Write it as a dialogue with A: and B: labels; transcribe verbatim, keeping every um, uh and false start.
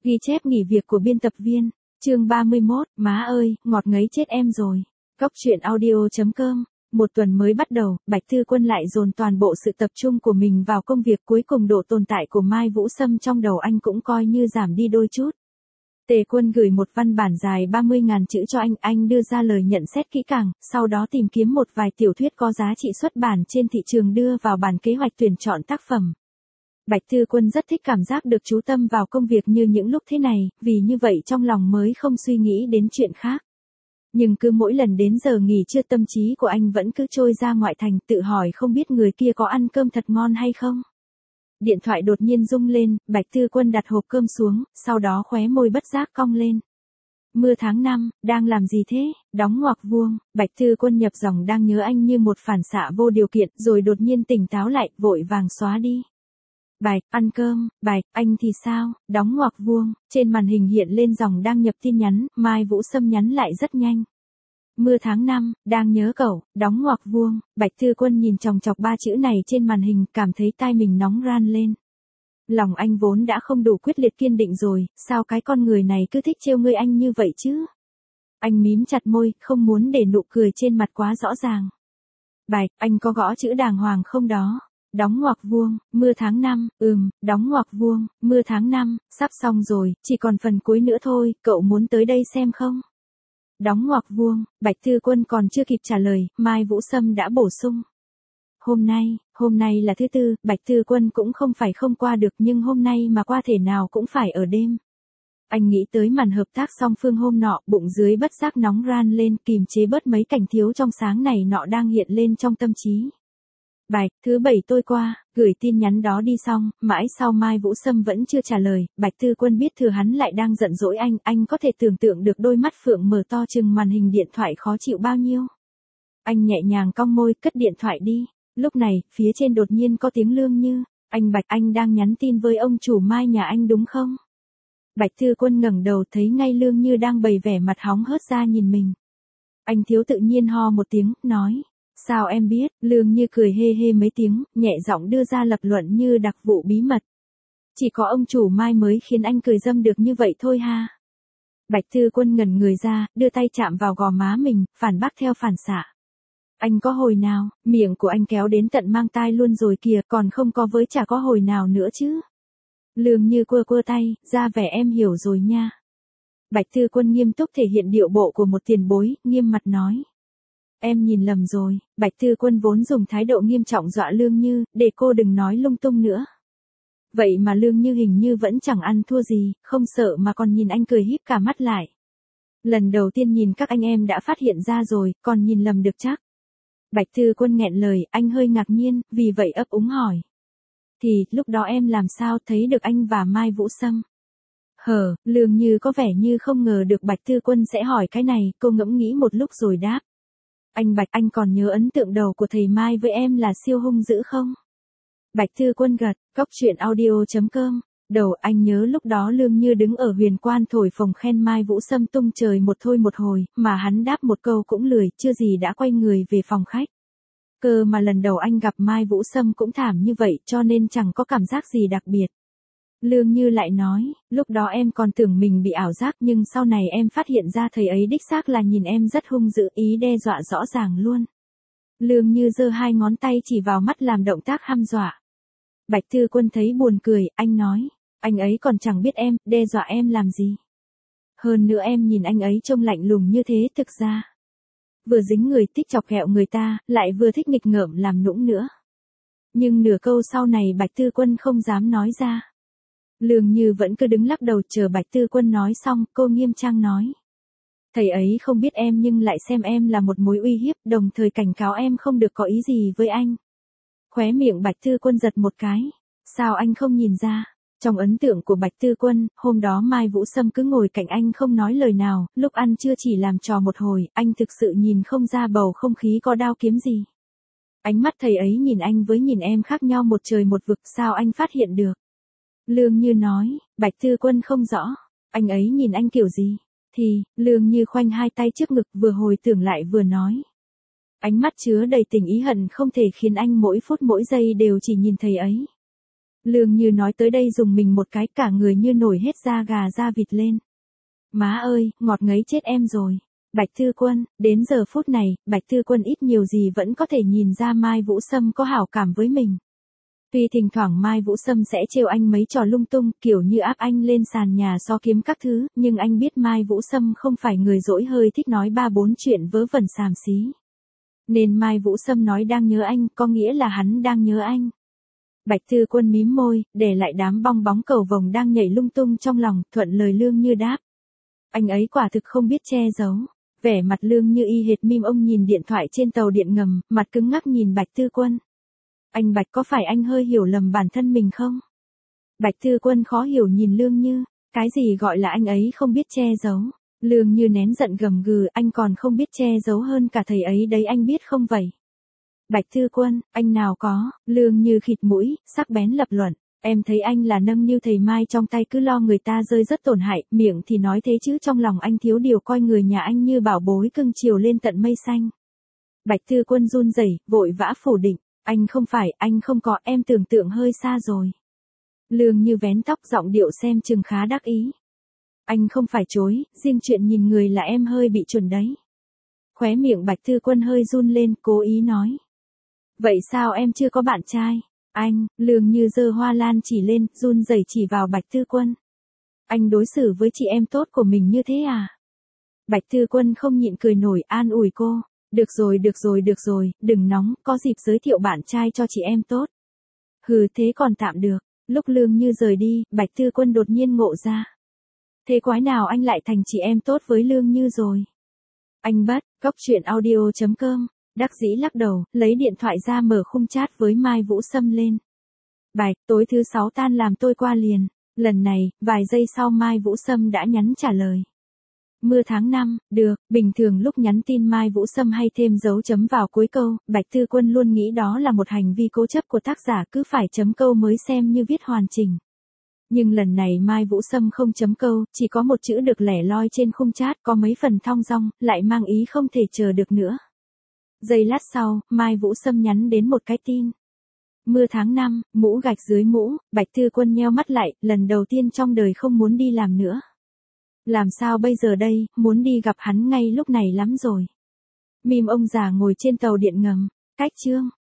A: Ghi chép nghỉ việc của biên tập viên. Chương ba mươi mốt, má ơi, ngọt ngấy chết em rồi. Góc truyện audio chấm com. Một tuần mới bắt đầu, Bạch Thư Quân lại dồn toàn bộ sự tập trung của mình vào công việc, cuối cùng độ tồn tại của Mai Vũ Sâm trong đầu anh cũng coi như giảm đi đôi chút. Tề Quân gửi một văn bản dài ba mươi nghìn chữ cho anh, anh đưa ra lời nhận xét kỹ càng, sau đó tìm kiếm một vài tiểu thuyết có giá trị xuất bản trên thị trường đưa vào bản kế hoạch tuyển chọn tác phẩm. Bạch Thư Quân rất thích cảm giác được chú tâm vào công việc như những lúc thế này, vì như vậy trong lòng mới không suy nghĩ đến chuyện khác. Nhưng cứ mỗi lần đến giờ nghỉ trưa tâm trí của anh vẫn cứ trôi ra ngoại thành, tự hỏi không biết người kia có ăn cơm thật ngon hay không. Điện thoại đột nhiên rung lên, Bạch Thư Quân đặt hộp cơm xuống, sau đó khóe môi bất giác cong lên. Mưa tháng năm, đang làm gì thế? Đóng ngoặc vuông, Bạch Thư Quân nhập dòng đang nhớ anh như một phản xạ vô điều kiện, rồi đột nhiên tỉnh táo lại, vội vàng xóa đi. Bạch, ăn cơm, Bạch, anh thì sao? Đóng ngoặc vuông, trên màn hình hiện lên dòng đang nhập tin nhắn, Mai Vũ Sâm nhắn lại rất nhanh. Mưa tháng năm, đang nhớ cậu, đóng ngoặc vuông, Bạch Thư Quân nhìn chòng chọc ba chữ này trên màn hình, cảm thấy tai mình nóng ran lên. Lòng anh vốn đã không đủ quyết liệt kiên định rồi, sao cái con người này cứ thích trêu ngươi anh như vậy chứ? Anh mím chặt môi, không muốn để nụ cười trên mặt quá rõ ràng. Bạch, anh có gõ chữ đàng hoàng không đó? Đóng ngoặc vuông, mưa tháng năm, ừm, đóng ngoặc vuông, mưa tháng năm, sắp xong rồi, chỉ còn phần cuối nữa thôi, cậu muốn tới đây xem không? Đóng ngoặc vuông, Bạch Thư Quân còn chưa kịp trả lời, Mai Vũ Sâm đã bổ sung. Hôm nay, hôm nay là thứ tư, Bạch Thư Quân cũng không phải không qua được, nhưng hôm nay mà qua thể nào cũng phải ở đêm. Anh nghĩ tới màn hợp tác song phương hôm nọ, bụng dưới bất giác nóng ran lên, kìm chế bớt mấy cảnh thiếu trong sáng này nọ đang hiện lên trong tâm trí. Bạch, thứ bảy tôi qua, gửi tin nhắn đó đi xong, mãi sau Mai Vũ Sâm vẫn chưa trả lời, Bạch Thư Quân biết thừa hắn lại đang giận dỗi anh, anh có thể tưởng tượng được đôi mắt phượng mở to chừng màn hình điện thoại khó chịu bao nhiêu. Anh nhẹ nhàng cong môi, cất điện thoại đi. Lúc này, phía trên đột nhiên có tiếng Lương Như, anh Bạch, anh đang nhắn tin với ông chủ Mai nhà anh đúng không? Bạch Thư Quân ngẩng đầu thấy ngay Lương Như đang bày vẻ mặt hóng hớt ra nhìn mình. Anh thiếu tự nhiên ho một tiếng, nói. Sao em biết? Lương Như cười hê hê mấy tiếng, nhẹ giọng đưa ra lập luận như đặc vụ bí mật. Chỉ có ông chủ Mai mới khiến anh cười dâm được như vậy thôi ha. Bạch Thư Quân ngẩn người ra, đưa tay chạm vào gò má mình, phản bác theo phản xạ. Anh có hồi nào, miệng của anh kéo đến tận mang tai luôn rồi kìa, còn không có với chả có hồi nào nữa chứ. Lương Như quơ quơ tay, ra vẻ em hiểu rồi nha. Bạch Thư Quân nghiêm túc thể hiện điệu bộ của một tiền bối, nghiêm mặt nói. Em nhìn lầm rồi, Bạch Thư Quân vốn dùng thái độ nghiêm trọng dọa Lương Như, để cô đừng nói lung tung nữa. Vậy mà Lương Như hình như vẫn chẳng ăn thua gì, không sợ mà còn nhìn anh cười híp cả mắt lại. Lần đầu tiên nhìn các anh em đã phát hiện ra rồi, còn nhìn lầm được chắc. Bạch Thư Quân nghẹn lời, anh hơi ngạc nhiên, vì vậy ấp úng hỏi. Thì, lúc đó em làm sao thấy được anh và Mai Vũ Sâm? Hờ, Lương Như có vẻ như không ngờ được Bạch Thư Quân sẽ hỏi cái này, cô ngẫm nghĩ một lúc rồi đáp. Anh Bạch, anh còn nhớ ấn tượng đầu của thầy Mai với em là siêu hung dữ không? Bạch Thư Quân gật, góc truyện audio chấm com. Đầu anh nhớ lúc đó Lương Như đứng ở huyền quan thổi phồng khen Mai Vũ Sâm tung trời một thôi một hồi, mà hắn đáp một câu cũng lười, chưa gì đã quay người về phòng khách. Cơ mà lần đầu anh gặp Mai Vũ Sâm cũng thảm như vậy, cho nên chẳng có cảm giác gì đặc biệt. Lương Như lại nói, lúc đó em còn tưởng mình bị ảo giác, nhưng sau này em phát hiện ra thầy ấy đích xác là nhìn em rất hung dữ, ý đe dọa rõ ràng luôn. Lương Như giơ hai ngón tay chỉ vào mắt làm động tác hăm dọa. Bạch Thư Quân thấy buồn cười, anh nói, anh ấy còn chẳng biết em, đe dọa em làm gì. Hơn nữa em nhìn anh ấy trông lạnh lùng như thế, thực ra. Vừa dính người thích chọc ghẹo người ta, lại vừa thích nghịch ngợm làm nũng nữa. Nhưng nửa câu sau này Bạch Thư Quân không dám nói ra. Lương Như vẫn cứ đứng lắc đầu chờ Bạch Thư Quân nói xong, cô nghiêm trang nói. Thầy ấy không biết em nhưng lại xem em là một mối uy hiếp, đồng thời cảnh cáo em không được có ý gì với anh. Khóe miệng Bạch Thư Quân giật một cái. Sao anh không nhìn ra? Trong ấn tượng của Bạch Thư Quân, hôm đó Mai Vũ Sâm cứ ngồi cạnh anh không nói lời nào, lúc ăn trưa chỉ làm trò một hồi, anh thực sự nhìn không ra bầu không khí có đao kiếm gì. Ánh mắt thầy ấy nhìn anh với nhìn em khác nhau một trời một vực, sao anh phát hiện được? Lương Như nói, Bạch Thư Quân không rõ, anh ấy nhìn anh kiểu gì? Thì, Lương Như khoanh hai tay trước ngực vừa hồi tưởng lại vừa nói. Ánh mắt chứa đầy tình ý hận không thể khiến anh mỗi phút mỗi giây đều chỉ nhìn thầy ấy. Lương Như nói tới đây dùng mình một cái, cả người như nổi hết da gà da vịt lên. Má ơi, ngọt ngấy chết em rồi. Bạch Thư Quân, đến giờ phút này, Bạch Thư Quân ít nhiều gì vẫn có thể nhìn ra Mai Vũ Sâm có hảo cảm với mình. Tuy thỉnh thoảng Mai Vũ Sâm sẽ trêu anh mấy trò lung tung, kiểu như áp anh lên sàn nhà so kiếm các thứ, nhưng anh biết Mai Vũ Sâm không phải người dỗi hơi thích nói ba bốn chuyện vớ vẩn xàm xí. Nên Mai Vũ Sâm nói đang nhớ anh, có nghĩa là hắn đang nhớ anh. Bạch Thư Quân mím môi, để lại đám bong bóng cầu vồng đang nhảy lung tung trong lòng, thuận lời Lương Như đáp. Anh ấy quả thực không biết che giấu. Vẻ mặt Lương Như y hệt meme ông nhìn điện thoại trên tàu điện ngầm, mặt cứng ngắc nhìn Bạch Thư Quân. Anh Bạch, có phải anh hơi hiểu lầm bản thân mình không? Bạch Thư Quân khó hiểu nhìn Lương Như, cái gì gọi là anh ấy không biết che giấu? Lương Như nén giận gầm gừ, anh còn không biết che giấu hơn cả thầy ấy đấy, anh biết không vậy? Bạch Thư Quân, anh nào có? Lương Như khịt mũi, sắc bén lập luận. Em thấy anh là nâng niu thầy Mai trong tay cứ lo người ta rơi rất tổn hại, miệng thì nói thế chứ trong lòng anh thiếu điều coi người nhà anh như bảo bối cưng chiều lên tận mây xanh. Bạch Thư Quân run rẩy, vội vã phủ định. Anh không phải, anh không có, em tưởng tượng hơi xa rồi. Lương Như vén tóc giọng điệu xem chừng khá đắc ý. Anh không phải chối, riêng chuyện nhìn người là em hơi bị chuẩn đấy. Khóe miệng Bạch Thư Quân hơi run lên, cố ý nói. Vậy sao em chưa có bạn trai? Anh, Lương Như giơ hoa lan chỉ lên, run rẩy chỉ vào Bạch Thư Quân. Anh đối xử với chị em tốt của mình như thế à? Bạch Thư Quân không nhịn cười nổi, an ủi cô. Được rồi, được rồi, được rồi, đừng nóng, có dịp giới thiệu bạn trai cho chị em tốt. Hừ, thế còn tạm được. Lúc Lương Như rời đi, Bạch Thư Quân đột nhiên ngộ ra. Thế quái nào anh lại thành chị em tốt với Lương Như rồi? Anh bất, cóc truyện audio chấm com. Đắc dĩ lắc đầu, lấy điện thoại ra mở khung chat với Mai Vũ Sâm lên. Bạch, tối thứ sáu tan làm tôi qua liền. Lần này, vài giây sau Mai Vũ Sâm đã nhắn trả lời. Mưa tháng năm, được, bình thường lúc nhắn tin Mai Vũ Sâm hay thêm dấu chấm vào cuối câu, Bạch Thư Quân luôn nghĩ đó là một hành vi cố chấp của tác giả, cứ phải chấm câu mới xem như viết hoàn chỉnh. Nhưng lần này Mai Vũ Sâm không chấm câu, chỉ có một chữ được lẻ loi trên khung chat, có mấy phần thong dong, lại mang ý không thể chờ được nữa. Giây lát sau, Mai Vũ Sâm nhắn đến một cái tin. Mưa tháng năm, mũ gạch dưới mũ, Bạch Thư Quân nheo mắt lại, lần đầu tiên trong đời không muốn đi làm nữa. Làm sao bây giờ đây, muốn đi gặp hắn ngay lúc này lắm rồi. Mìm ông già ngồi trên tàu điện ngầm, cách chương.